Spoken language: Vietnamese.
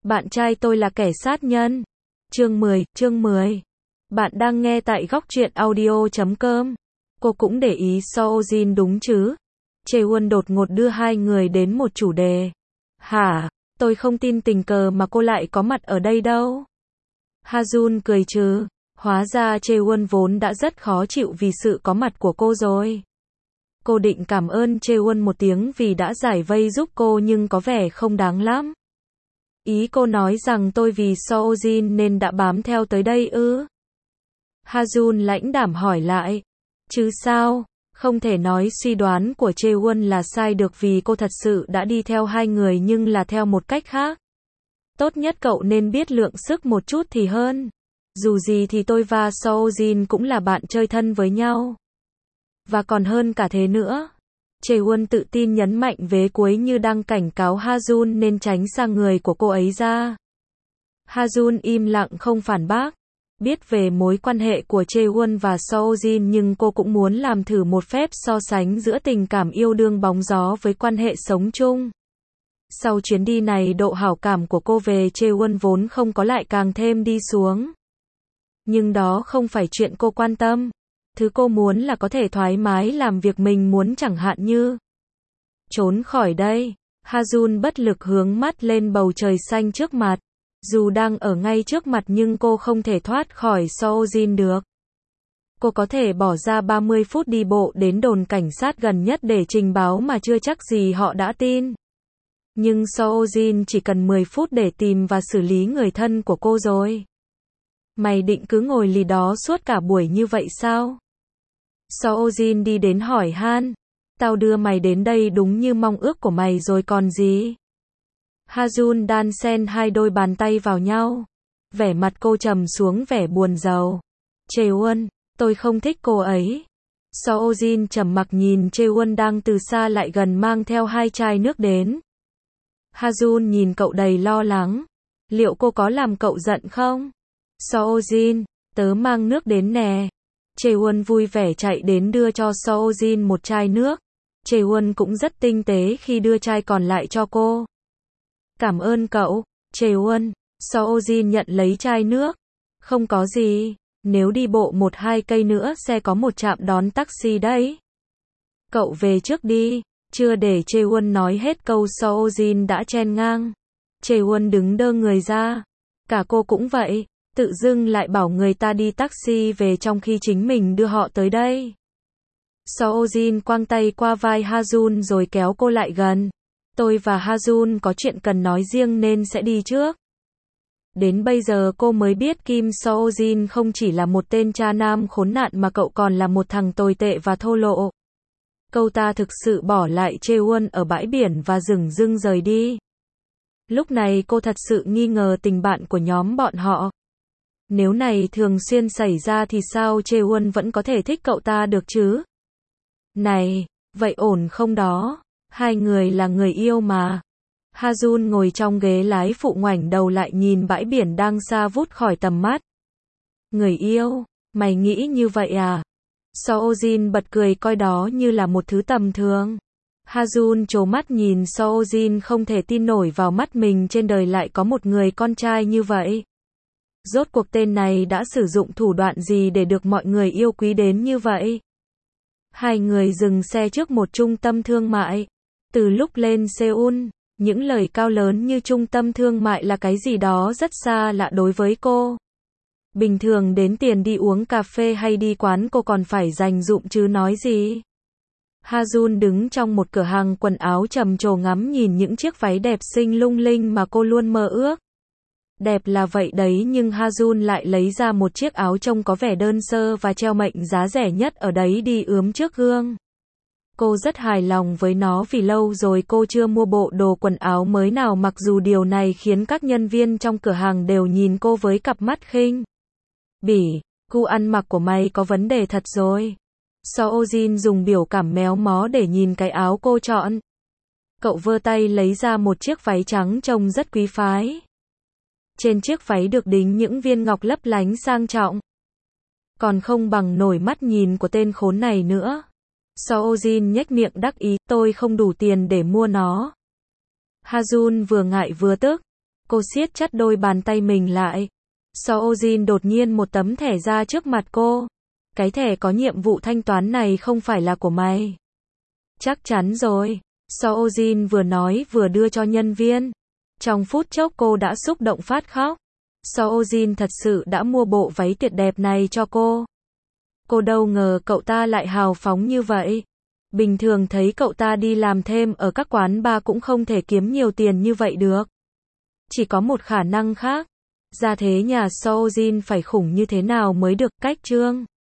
Bạn trai tôi là kẻ sát nhân. Chương 10. Bạn đang nghe tại góc truyện audio.com. Cô cũng để ý Seo-jin đúng chứ? Chaewon đột ngột đưa hai người đến một chủ đề. Hả? Tôi không tin tình cờ mà cô lại có mặt ở đây đâu. Ha-jun cười trừ. Hóa ra Chaewon vốn đã rất khó chịu vì sự có mặt của cô rồi. Cô định cảm ơn Chaewon một tiếng vì đã giải vây giúp cô nhưng có vẻ không đáng lắm. Ý cô nói rằng tôi vì Seo-jin nên đã bám theo tới đây ư? Ha-jun lãnh đạm hỏi lại. Chứ sao? Không thể nói suy đoán của Chaewon là sai được vì cô thật sự đã đi theo hai người nhưng là theo một cách khác. Tốt nhất cậu nên biết lượng sức một chút thì hơn. Dù gì thì tôi và Seo-jin cũng là bạn chơi thân với nhau. Và còn hơn cả thế nữa. Chaewon tự tin nhấn mạnh vế cuối như đang cảnh cáo Ha-jun nên tránh xa người của cô ấy ra. Ha-jun im lặng không phản bác. Biết về mối quan hệ của Chaewon và Seo-jin nhưng cô cũng muốn làm thử một phép so sánh giữa tình cảm yêu đương bóng gió với quan hệ sống chung. Sau chuyến đi này độ hảo cảm của cô về Chaewon vốn không có lại càng thêm đi xuống. Nhưng đó không phải chuyện cô quan tâm. Thứ cô muốn là có thể thoải mái làm việc mình muốn chẳng hạn như trốn khỏi đây. Ha-jun bất lực hướng mắt lên bầu trời xanh trước mặt. Dù đang ở ngay trước mặt nhưng cô không thể thoát khỏi Seo-jin được. Cô có thể bỏ ra 30 phút đi bộ đến đồn cảnh sát gần nhất để trình báo mà chưa chắc gì họ đã tin. Nhưng Seo-jin chỉ cần 10 phút để tìm và xử lý người thân của cô rồi. Mày định cứ ngồi lì đó suốt cả buổi như vậy sao? Seo-jin đi đến hỏi han. Tao đưa mày đến đây đúng như mong ước của mày rồi còn gì? Ha-jun đan xen hai đôi bàn tay vào nhau. Vẻ mặt cô trầm xuống vẻ buồn rầu. Chaewon, tôi không thích cô ấy. Seo-jin trầm mặc nhìn Chaewon đang từ xa lại gần mang theo hai chai nước đến. Ha-jun nhìn cậu đầy lo lắng. Liệu cô có làm cậu giận không? Seo-jin, tớ mang nước đến nè. Chaewon vui vẻ chạy đến đưa cho Seo-jin một chai nước. Chaewon cũng rất tinh tế khi đưa chai còn lại cho cô. Cảm ơn cậu, Chaewon. Seo-jin nhận lấy chai nước. Không có gì, nếu đi bộ 1-2 cây nữa sẽ có một trạm đón taxi đấy. Cậu về trước đi. Chưa để Chaewon nói hết câu Seo-jin đã chen ngang. Chaewon đứng đơ người ra. Cả cô cũng vậy. Tự dưng lại bảo người ta đi taxi về trong khi chính mình đưa họ tới đây. Seo-jin quăng tay qua vai Ha-jun rồi kéo cô lại gần. Tôi và Ha-jun có chuyện cần nói riêng nên sẽ đi trước. Đến bây giờ cô mới biết Kim Seo-jin không chỉ là một tên cha nam khốn nạn mà cậu còn là một thằng tồi tệ và thô lỗ. Cậu ta thực sự bỏ lại Chaewon ở bãi biển và dửng dưng rời đi. Lúc này cô thật sự nghi ngờ tình bạn của nhóm bọn họ. Nếu này thường xuyên xảy ra thì sao Chaewon vẫn có thể thích cậu ta được chứ? Này, vậy ổn không đó? Hai người là người yêu mà. Ha-jun ngồi trong ghế lái phụ ngoảnh đầu lại nhìn bãi biển đang xa vút khỏi tầm mắt. Người yêu? Mày nghĩ như vậy à? Seo-jin bật cười coi đó như là một thứ tầm thường. Ha-jun trố mắt nhìn Seo-jin không thể tin nổi vào mắt mình trên đời lại có một người con trai như vậy. Rốt cuộc tên này đã sử dụng thủ đoạn gì để được mọi người yêu quý đến như vậy? Hai người dừng xe trước một trung tâm thương mại. Từ lúc lên Seoul, những lời cao lớn như trung tâm thương mại là cái gì đó rất xa lạ đối với cô. Bình thường đến tiền đi uống cà phê hay đi quán cô còn phải dành dụm chứ nói gì. Ha-jun đứng trong một cửa hàng quần áo trầm trồ ngắm nhìn những chiếc váy đẹp xinh lung linh mà cô luôn mơ ước. Đẹp là vậy đấy nhưng Ha-jun lại lấy ra một chiếc áo trông có vẻ đơn sơ và treo mệnh giá rẻ nhất ở đấy đi ướm trước gương. Cô rất hài lòng với nó vì lâu rồi cô chưa mua bộ đồ quần áo mới nào mặc dù điều này khiến các nhân viên trong cửa hàng đều nhìn cô với cặp mắt khinh bỉ. Gu ăn mặc của mày có vấn đề thật rồi. Seo-jin dùng biểu cảm méo mó để nhìn cái áo cô chọn. Cậu vơ tay lấy ra một chiếc váy trắng trông rất quý phái. Trên chiếc váy được đính những viên ngọc lấp lánh sang trọng. Còn không bằng nổi mắt nhìn của tên khốn này nữa. Seo-jin nhếch miệng đắc ý, tôi không đủ tiền để mua nó. Ha-jun vừa ngại vừa tức. Cô siết chặt đôi bàn tay mình lại. Soojin đột nhiên một tấm thẻ ra trước mặt cô. Cái thẻ có nhiệm vụ thanh toán này không phải là của mày. Chắc chắn rồi. Soojin vừa nói vừa đưa cho nhân viên. Trong phút chốc cô đã xúc động phát khóc. Soojin thật sự đã mua bộ váy tuyệt đẹp này cho cô. Cô đâu ngờ cậu ta lại hào phóng như vậy. Bình thường thấy cậu ta đi làm thêm ở các quán bar cũng không thể kiếm nhiều tiền như vậy được. Chỉ có một khả năng khác. Ra thế nhà Soojin phải khủng như thế nào mới được, cách Trương.